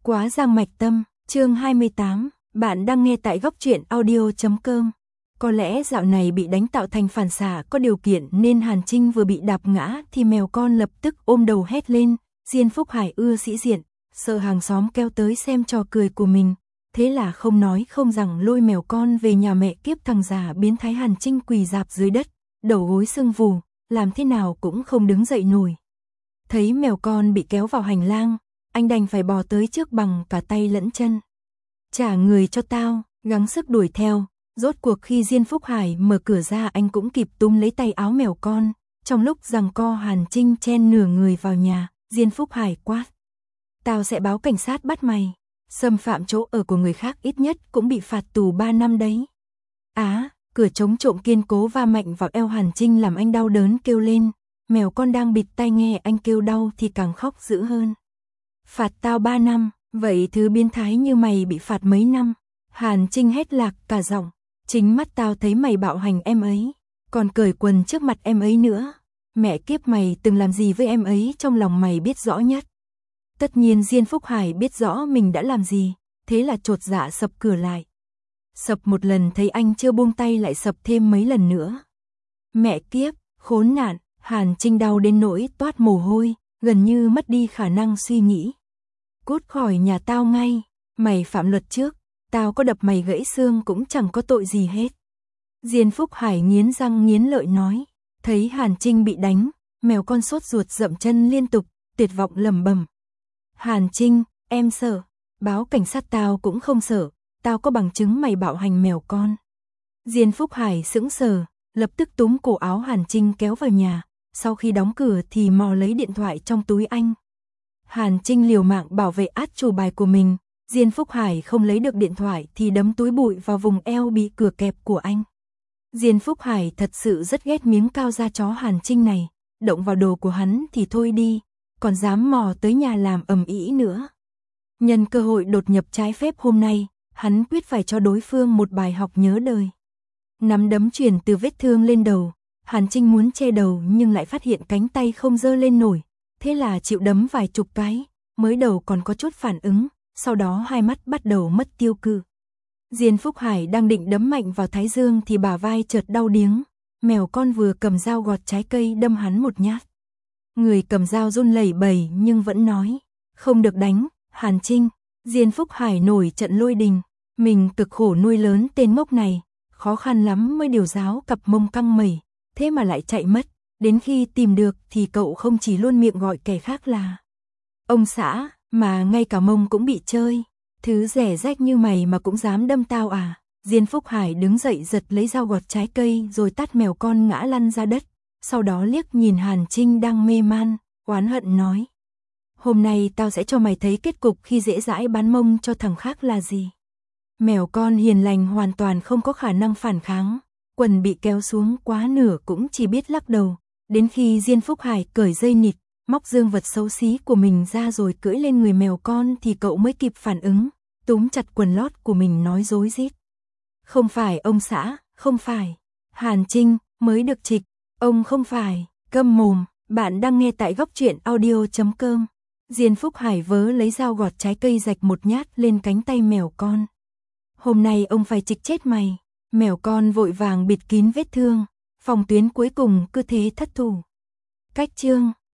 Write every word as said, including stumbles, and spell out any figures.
Quá giang mạch tâm, chương hai mươi tám, bạn đang nghe tại góc truyện audio chấm com. Có lẽ dạo này bị đánh tạo thành phản xạ có điều kiện nên Hàn Trinh vừa bị đạp ngã thì mèo con lập tức ôm đầu hét lên, Diên Phúc Hải ưa sĩ diện, sợ hàng xóm kéo tới xem trò cười của mình. Thế là không nói không rằng lôi mèo con về nhà mẹ kiếp thằng già biến thái. Hàn Trinh quỳ rạp dưới đất, đầu gối sưng vù, làm thế nào cũng không đứng dậy nổi. Thấy mèo con bị kéo vào hành lang, anh đành phải bò tới trước bằng cả tay lẫn chân. Trả người cho tao, gắng sức đuổi theo. Rốt cuộc khi Diên Phúc Hải mở cửa ra anh cũng kịp túm lấy tay áo mèo con. Trong lúc giằng co Hàn Trinh chen nửa người vào nhà, Diên Phúc Hải quát: "Tao sẽ báo cảnh sát bắt mày. Xâm phạm chỗ ở của người khác ít nhất cũng bị phạt tù ba năm đấy." Á, cửa chống trộm kiên cố va mạnh vào eo Hàn Trinh làm anh đau đớn kêu lên. Mèo con đang bịt tai nghe anh kêu đau thì càng khóc dữ hơn. "Phạt tao ba năm, vậy thứ biến thái như mày bị phạt mấy năm?" Hàn Trinh hét lạc cả giọng. "Chính mắt tao thấy mày bạo hành em ấy, còn cởi quần trước mặt em ấy nữa. Mẹ kiếp mày từng làm gì với em ấy trong lòng mày biết rõ nhất." Tất nhiên Diên Phúc Hải biết rõ mình đã làm gì, thế là chột dạ sập cửa lại. Sập một lần thấy anh chưa buông tay lại sập thêm mấy lần nữa. Mẹ kiếp, khốn nạn, Hàn Trinh đau đến nỗi toát mồ hôi, gần như mất đi khả năng suy nghĩ. "Cút khỏi nhà tao ngay, mày phạm luật trước, tao có đập mày gãy xương cũng chẳng có tội gì hết." Diên Phúc Hải nghiến răng nghiến lợi nói. Thấy Hàn Trinh bị đánh, mèo con sốt ruột dậm chân liên tục, tuyệt vọng lẩm bẩm: "Hàn Trinh, em sợ, báo cảnh sát tao cũng không sợ, tao có bằng chứng mày bạo hành mèo con." Diên Phúc Hải sững sờ, lập tức túm cổ áo Hàn Trinh kéo vào nhà, sau khi đóng cửa thì mò lấy điện thoại trong túi anh. Hàn Trinh liều mạng bảo vệ át chủ bài của mình, Diên Phúc Hải không lấy được điện thoại thì đấm túi bụi vào vùng eo bị cửa kẹp của anh. Diên Phúc Hải thật sự rất ghét miếng cao da chó Hàn Trinh này, động vào đồ của hắn thì thôi đi, còn dám mò tới nhà làm ầm ĩ nữa. Nhân cơ hội đột nhập trái phép hôm nay, hắn quyết phải cho đối phương một bài học nhớ đời. Nắm đấm truyền từ vết thương lên đầu, Hàn Trinh muốn che đầu nhưng lại phát hiện cánh tay không giơ lên nổi, thế là chịu đấm vài chục cái, mới đầu còn có chút phản ứng, sau đó hai mắt bắt đầu mất tiêu cự. Diên Phúc Hải đang định đấm mạnh vào thái dương thì bả vai chợt đau điếng, mèo con vừa cầm dao gọt trái cây đâm hắn một nhát. Người cầm dao run lẩy bẩy nhưng vẫn nói: "Không được đánh, Hàn Trinh." Diên Phúc Hải nổi trận lôi đình, mình cực khổ nuôi lớn tên ngốc này, khó khăn lắm mới điều giáo cặp mông căng mẩy, thế mà lại chạy mất, đến khi tìm được thì cậu không chỉ luôn miệng gọi kẻ khác là ông xã, mà ngay cả mông cũng bị chơi. "Thứ rẻ rách như mày mà cũng dám đâm tao à?" Diên Phúc Hải đứng dậy giật lấy dao gọt trái cây rồi tát mèo con ngã lăn ra đất, sau đó liếc nhìn Hàn Trinh đang mê man, oán hận nói: "Hôm nay tao sẽ cho mày thấy kết cục khi dễ dãi bán mông cho thằng khác là gì." Mèo con hiền lành hoàn toàn không có khả năng phản kháng, quần bị kéo xuống quá nửa cũng chỉ biết lắc đầu, đến khi Diên Phúc Hải cởi dây nịt, móc dương vật xấu xí của mình ra rồi cưỡi lên người mèo con thì cậu mới kịp phản ứng, túm chặt quần lót của mình nói rối rít: "Không phải ông xã, không phải. Hàn Trinh mới được trịch, ông không phải." Câm mồm, bạn đang nghe tại góc truyện audio chấm com. Diên Phúc Hải vớ lấy dao gọt trái cây rạch một nhát lên cánh tay mèo con. "Hôm nay ông phải trịch chết mày." Mèo con vội vàng bịt kín vết thương, phòng tuyến cuối cùng cứ thế thất thủ. Cách chương